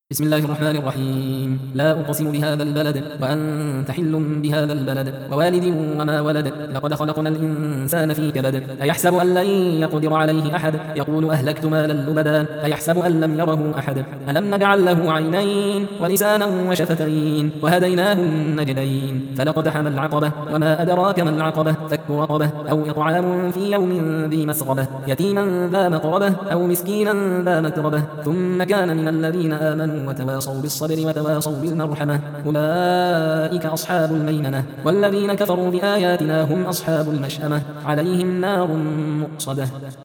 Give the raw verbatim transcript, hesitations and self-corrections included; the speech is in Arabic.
بسم الله الرحمن الرحيم. لا أقسم بهذا البلد وأنت حل بهذا البلد ووالد وما ولد. لقد خلقنا الإنسان في كبد. أيحسب أن لن يقدر عليه أحد. يقول أهلكت مالا لبدا. أيحسب أن لم يره أحد. ألم نجعل له عينين ولسانا وشفتين وهديناه النجدين. فلاقتحم العقبة وما أدراك ما العقبة. فك رقبة أو إطعام في يوم ذي مسغبة يتيما ذا مقربة أو مسكينا ذا متربة ثم كان من الذين آمنوا وتواصوا بالصبر وتواصوا بالمرحمة أولئك أصحاب الميمنة والذين كفروا بآياتنا هم أصحاب المشأمة عليهم نار مؤصدة.